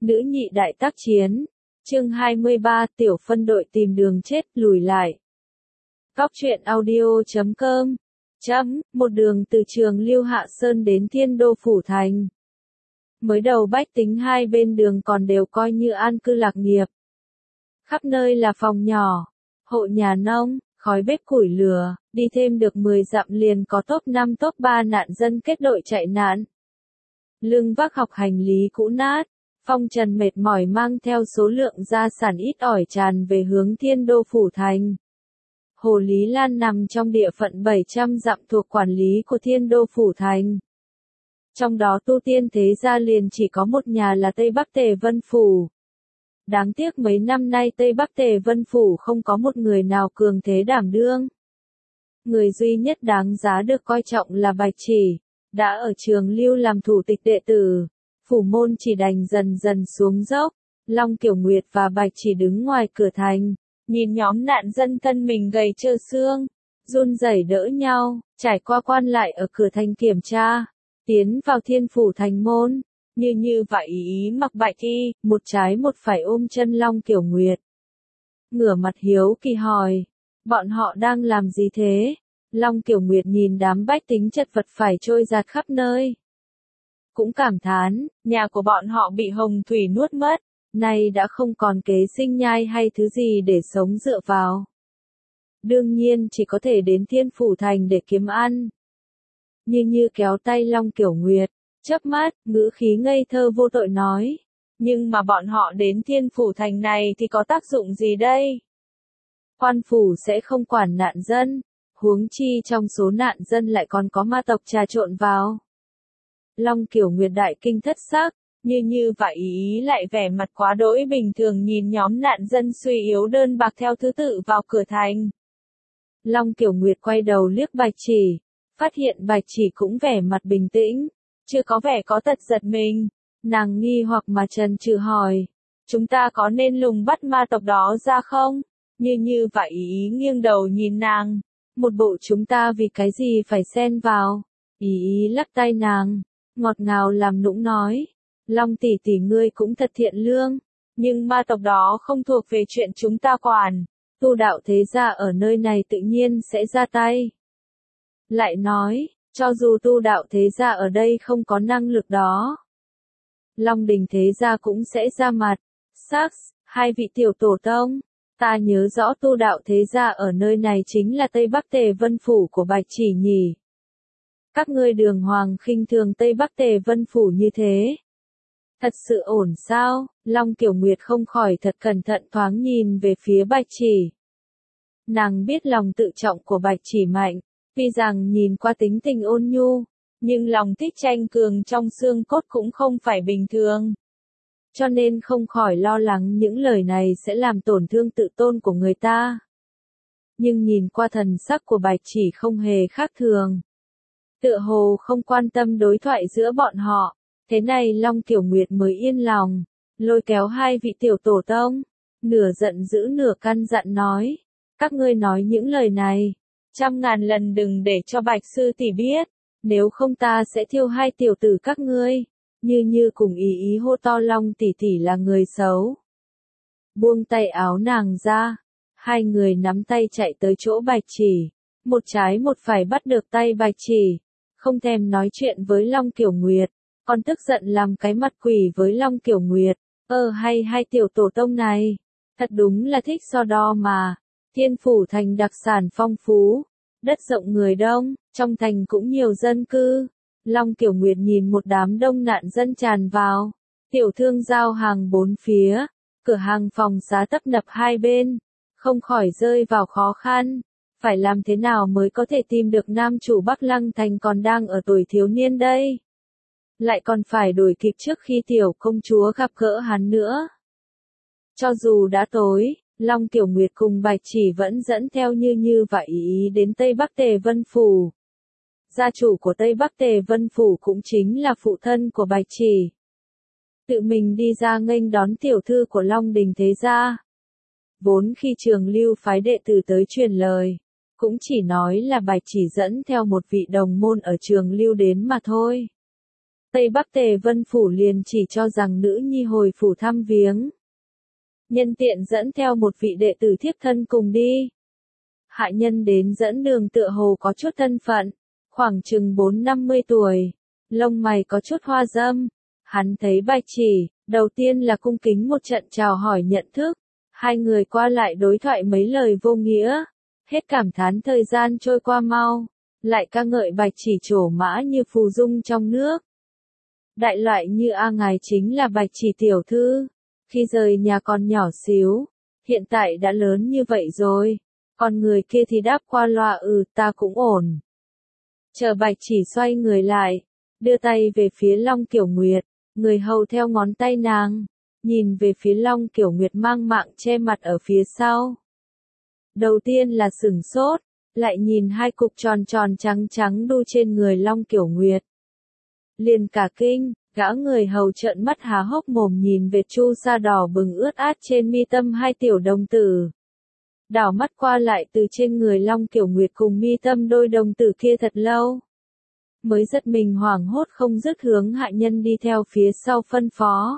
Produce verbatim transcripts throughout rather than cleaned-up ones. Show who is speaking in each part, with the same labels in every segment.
Speaker 1: Nữ nhị đại tác chiến. Chương hai mươi ba, tiểu phân đội tìm đường chết, lùi lại. Góc truyện audio chấm com. Chấm, một đường từ Trường Lưu Hạ Sơn đến Thiên Đô Phủ Thành. Mới đầu bách tính hai bên đường còn đều coi như an cư lạc nghiệp. Khắp nơi là phòng nhỏ, hộ nhà nông, khói bếp củi lửa, đi thêm được mười dặm liền có top năm top ba nạn dân kết đội chạy nạn. Lưng vác học hành lý cũ nát, phong trần mệt mỏi mang theo số lượng gia sản ít ỏi tràn về hướng Thiên Đô Phủ Thành. Hồ Lý Lan nằm trong địa phận bảy trăm dặm thuộc quản lý của Thiên Đô Phủ Thành. Trong đó tu tiên thế gia liền chỉ có một nhà là Tây Bắc Tề Vân Phủ. Đáng tiếc mấy năm nay Tây Bắc Tề Vân Phủ không có một người nào cường thế đảm đương. Người duy nhất đáng giá được coi trọng là Bạch Chỉ, đã ở Trường Lưu làm thủ tịch đệ tử. Phủ môn chỉ đành dần dần xuống dốc. Long Kiểu Nguyệt và Bạch Chỉ đứng ngoài cửa thành, nhìn nhóm nạn dân thân mình gầy trơ xương, run rẩy đỡ nhau, trải qua quan lại ở cửa thành kiểm tra, tiến vào Thiên Phủ thành môn. Như như vậy ý mặc bạch y, một trái một phải ôm chân Long Kiểu Nguyệt. Ngửa mặt hiếu kỳ hỏi, bọn họ đang làm gì thế? Long Kiểu Nguyệt nhìn đám bách tính chật vật phải trôi giạt khắp nơi. Cũng cảm thán, nhà của bọn họ bị hồng thủy nuốt mất, nay đã không còn kế sinh nhai hay thứ gì để sống dựa vào. Đương nhiên chỉ có thể đến Thiên Phủ thành để kiếm ăn. Như như kéo tay Long Kiểu Nguyệt, chớp mắt, ngữ khí ngây thơ vô tội nói. Nhưng mà bọn họ đến Thiên Phủ thành này thì có tác dụng gì đây? Quan phủ sẽ không quản nạn dân, huống chi trong số nạn dân lại còn có ma tộc trà trộn vào. Long Kiểu Nguyệt đại kinh thất sắc, như như vậy ý lại vẻ mặt quá đỗi bình thường nhìn nhóm nạn dân suy yếu đơn bạc theo thứ tự vào cửa thành. Long Kiểu Nguyệt quay đầu liếc Bạch Chỉ, phát hiện Bạch Chỉ cũng vẻ mặt bình tĩnh, chưa có vẻ có tật giật mình. Nàng nghi hoặc mà trần trừ hỏi, chúng ta có nên lùng bắt ma tộc đó ra không? Như như vậy ý nghiêng đầu nhìn nàng, một bộ chúng ta vì cái gì phải xen vào. Ý ý lắc tay nàng, ngọt ngào làm nũng nói, Long tỷ tỷ ngươi cũng thật thiện lương, nhưng ma tộc đó không thuộc về chuyện chúng ta quản, tu đạo thế gia ở nơi này tự nhiên sẽ ra tay. Lại nói, cho dù tu đạo thế gia ở đây không có năng lực đó, Long đình thế gia cũng sẽ ra mặt. Sax, hai vị tiểu tổ tông, ta nhớ rõ tu đạo thế gia ở nơi này chính là Tây Bắc Tề Vân Phủ của Bạch Chỉ nhỉ. Các ngươi đường hoàng khinh thường Tây Bắc Tề Vân Phủ như thế. Thật sự ổn sao? Long Kiểu Nguyệt không khỏi thật cẩn thận thoáng nhìn về phía Bạch Chỉ. Nàng biết lòng tự trọng của Bạch Chỉ mạnh, tuy rằng nhìn qua tính tình ôn nhu, nhưng lòng thích tranh cường trong xương cốt cũng không phải bình thường. Cho nên không khỏi lo lắng những lời này sẽ làm tổn thương tự tôn của người ta. Nhưng nhìn qua thần sắc của Bạch Chỉ không hề khác thường. Tựa hồ không quan tâm đối thoại giữa bọn họ, thế này Long Kiểu Nguyệt mới yên lòng, lôi kéo hai vị tiểu tổ tông, nửa giận dữ nửa căn dặn nói, các ngươi nói những lời này, trăm ngàn lần đừng để cho Bạch sư tỷ biết, nếu không ta sẽ thiêu hai tiểu tử các ngươi. Như như cùng ý ý hô to Long tỷ tỷ là người xấu. Buông tay áo nàng ra, hai người nắm tay chạy tới chỗ Bạch Chỉ, một trái một phải bắt được tay Bạch Chỉ, không thèm nói chuyện với Long Kiểu Nguyệt, còn tức giận làm cái mặt quỷ với Long Kiểu Nguyệt. Ơ hay hai tiểu tổ tông này, thật đúng là thích so đo mà. Thiên Phủ thành đặc sản phong phú, đất rộng người đông, trong thành cũng nhiều dân cư. Long Kiểu Nguyệt nhìn một đám đông nạn dân tràn vào, tiểu thương giao hàng bốn phía, cửa hàng phòng giá tấp nập hai bên, không khỏi rơi vào khó khăn. Phải làm thế nào mới có thể tìm được nam chủ Bắc Lăng Thành còn đang ở tuổi thiếu niên đây? Lại còn phải đuổi kịp trước khi tiểu công chúa gặp gỡ hắn nữa. Cho dù đã tối, Long Kiểu Nguyệt cùng Bạch Chỉ vẫn dẫn theo như như vậy ý đến Tây Bắc Tề Vân Phủ. Gia chủ của Tây Bắc Tề Vân Phủ cũng chính là phụ thân của Bạch Chỉ. Tự mình đi ra nghênh đón tiểu thư của Long đình thế gia. Vốn khi Trường Lưu phái đệ tử tới truyền lời, cũng chỉ nói là Bạch Chỉ dẫn theo một vị đồng môn ở Trường Lưu đến mà thôi. Tây Bắc Tề Vân Phủ liền chỉ cho rằng nữ nhi hồi phủ thăm viếng. Nhân tiện dẫn theo một vị đệ tử thiếp thân cùng đi. Hạ nhân đến dẫn đường tựa hồ có chút thân phận, khoảng chừng bốn năm mươi tuổi, lông mày có chút hoa râm. Hắn thấy Bạch Chỉ, đầu tiên là cung kính một trận chào hỏi nhận thức, hai người qua lại đối thoại mấy lời vô nghĩa, hết cảm thán thời gian trôi qua mau, lại ca ngợi Bạch Chỉ trổ mã như phù dung trong nước. Đại loại như a ngài chính là Bạch Chỉ tiểu thư, khi rời nhà còn nhỏ xíu, hiện tại đã lớn như vậy rồi, còn người kia thì đáp qua loa ừ ta cũng ổn. Chờ Bạch Chỉ xoay người lại, đưa tay về phía Long Kiểu Nguyệt, người hầu theo ngón tay nàng, nhìn về phía Long Kiểu Nguyệt mang mạng che mặt ở phía sau. Đầu tiên là sửng sốt, lại nhìn hai cục tròn tròn trắng trắng đu trên người Long Kiểu Nguyệt. Liền cả kinh, gã người hầu trợn mắt há hốc mồm nhìn về chu sa đỏ bừng ướt át trên mi tâm hai tiểu đồng tử. Đảo mắt qua lại từ trên người Long Kiểu Nguyệt cùng mi tâm đôi đồng tử kia thật lâu. Mới giật mình hoảng hốt không dứt hướng hạ nhân đi theo phía sau phân phó.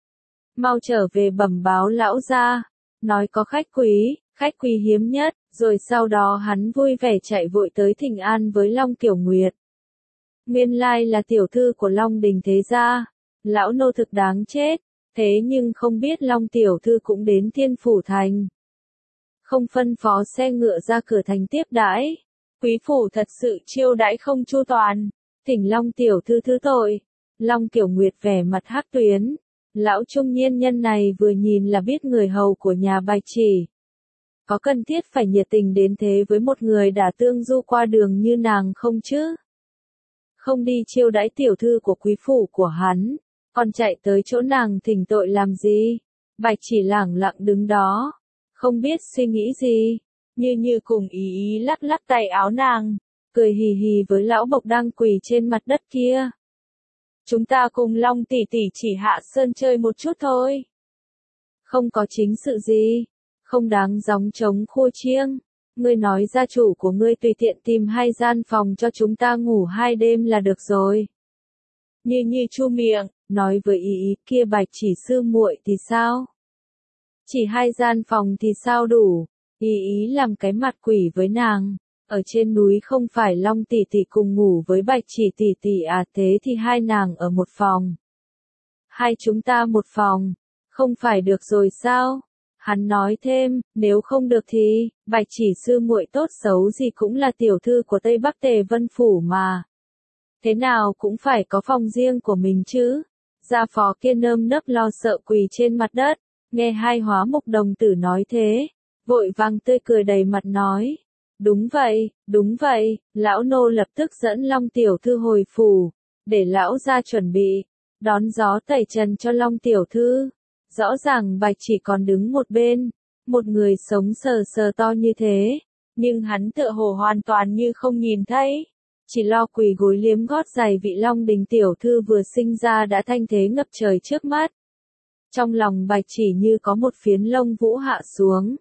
Speaker 1: Mau trở về bẩm báo lão gia, nói có khách quý, khách quý hiếm nhất, rồi sau đó hắn vui vẻ chạy vội tới thỉnh an với Long Kiểu Nguyệt. Nguyên lai là tiểu thư của Long Đình thế gia, lão nô thực đáng chết, thế nhưng không biết Long tiểu thư cũng đến Thiên Phủ Thành. Không phân phó xe ngựa ra cửa thành tiếp đãi, quý phủ thật sự chiêu đãi không chu toàn, thỉnh Long tiểu thư thứ tội. Long Kiểu Nguyệt vẻ mặt hắc tuyến, lão trung niên nhân này vừa nhìn là biết người hầu của nhà Bạch Chỉ. Có cần thiết phải nhiệt tình đến thế với một người đã tương du qua đường như nàng không chứ? Không đi chiêu đãi tiểu thư của quý phủ của hắn, còn chạy tới chỗ nàng thỉnh tội làm gì? Bạch Chỉ lẳng lặng đứng đó, không biết suy nghĩ gì, như như cùng ý ý lắc lắc tay áo nàng, cười hì hì với lão bộc đang quỳ trên mặt đất kia. Chúng ta cùng Long tỷ tỷ chỉ hạ sơn chơi một chút thôi. Không có chính sự gì, không đáng gióng trống khua chiêng. Ngươi nói gia chủ của ngươi tùy tiện tìm hai gian phòng cho chúng ta ngủ hai đêm là được rồi. Như như chu miệng, nói với ý ý kia Bạch Chỉ sư muội thì sao? Chỉ hai gian phòng thì sao đủ? Ý ý làm cái mặt quỷ với nàng. Ở trên núi không phải Long tỷ tỷ cùng ngủ với Bạch Chỉ tỷ tỷ à, thế thì hai nàng ở một phòng. Hai chúng ta một phòng, không phải được rồi sao? Hắn nói thêm, nếu không được thì, Bạch Chỉ sư muội tốt xấu gì cũng là tiểu thư của Tây Bắc Tề Vân Phủ mà. Thế nào cũng phải có phòng riêng của mình chứ. Gia phó kia nơm nớp lo sợ quỳ trên mặt đất, nghe hai hóa mục đồng tử nói thế, vội vàng tươi cười đầy mặt nói. Đúng vậy, đúng vậy, lão nô lập tức dẫn Long tiểu thư hồi phủ, để lão ra chuẩn bị, đón gió tẩy trần cho Long tiểu thư. Rõ ràng Bạch Chỉ còn đứng một bên, một người sống sờ sờ to như thế, nhưng hắn tựa hồ hoàn toàn như không nhìn thấy, chỉ lo quỳ gối liếm gót giày vị Long Đình tiểu thư vừa sinh ra đã thanh thế ngập trời trước mắt. Trong lòng Bạch Chỉ như có một phiến lông vũ hạ xuống,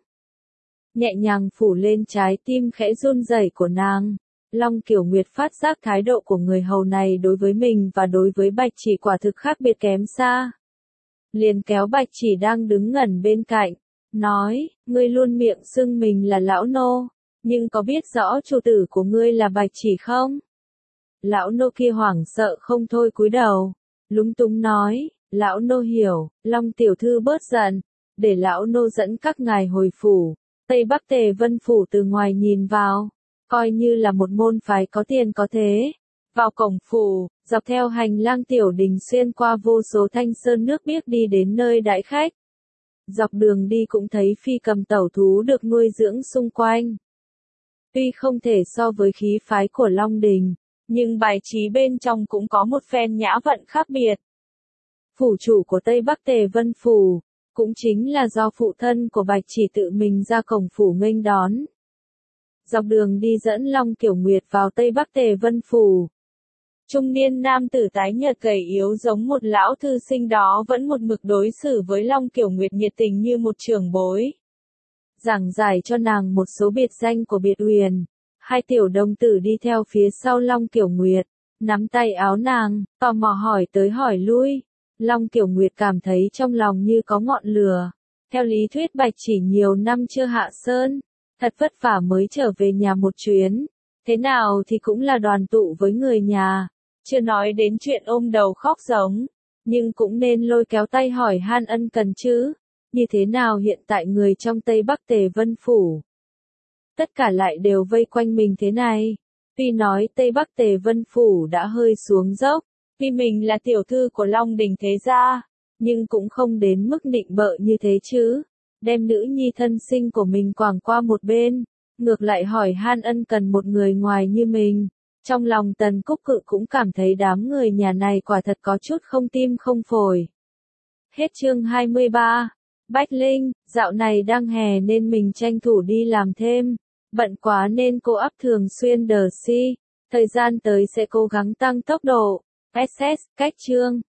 Speaker 1: nhẹ nhàng phủ lên trái tim khẽ run rẩy của nàng. Long Kiểu Nguyệt phát giác thái độ của người hầu này đối với mình và đối với Bạch Chỉ quả thực khác biệt kém xa. Liền kéo Bạch Chỉ đang đứng ngẩn bên cạnh, nói, ngươi luôn miệng xưng mình là lão nô, nhưng có biết rõ chủ tử của ngươi là Bạch Chỉ không? Lão nô kia hoảng sợ không thôi cúi đầu, lúng túng nói, lão nô hiểu, Long tiểu thư bớt giận, để lão nô dẫn các ngài hồi phủ. Tây Bắc Tề Vân Phủ từ ngoài nhìn vào, coi như là một môn phái có tiền có thế. Vào cổng phủ, dọc theo hành lang tiểu đình xuyên qua vô số thanh sơn nước biếc đi đến nơi đãi khách. Dọc đường đi cũng thấy phi cầm tẩu thú được nuôi dưỡng xung quanh. Tuy không thể so với khí phái của Long Đình, nhưng bài trí bên trong cũng có một phen nhã vận khác biệt. Phủ chủ của Tây Bắc Tề Vân Phủ, cũng chính là do phụ thân của Bạch Chỉ tự mình ra cổng phủ nghênh đón. Dọc đường đi dẫn Long Kiểu Nguyệt vào Tây Bắc Tề Vân Phủ. Trung niên nam tử tái nhợt gầy yếu giống một lão thư sinh đó vẫn một mực đối xử với Long Kiểu Nguyệt nhiệt tình như một trưởng bối. Giảng giải cho nàng một số biệt danh của biệt huyền, hai tiểu đồng tử đi theo phía sau Long Kiểu Nguyệt, nắm tay áo nàng, tò mò hỏi tới hỏi lui. Long Kiểu Nguyệt cảm thấy trong lòng như có ngọn lửa. Theo lý thuyết Bạch Chỉ nhiều năm chưa hạ sơn, thật vất vả mới trở về nhà một chuyến. Thế nào thì cũng là đoàn tụ với người nhà, chưa nói đến chuyện ôm đầu khóc giống, nhưng cũng nên lôi kéo tay hỏi han ân cần chứ. Như thế nào hiện tại người trong Tây Bắc Tề Vân Phủ, tất cả lại đều vây quanh mình thế này. Tuy nói Tây Bắc Tề Vân Phủ đã hơi xuống dốc, vì mình là tiểu thư của Long Đình thế gia, nhưng cũng không đến mức nịnh bợ như thế chứ. Đem nữ nhi thân sinh của mình quàng qua một bên, ngược lại hỏi han ân cần một người ngoài như mình. Trong lòng Tần Cúc Cự cũng cảm thấy đám người nhà này quả thật có chút không tim không phổi. Hết chương hai mươi ba. Bách Linh, dạo này đang hè nên mình tranh thủ đi làm thêm. Bận quá nên cô ắp thường xuyên đờ si. Thời gian tới sẽ cố gắng tăng tốc độ. ét ét, cách chương.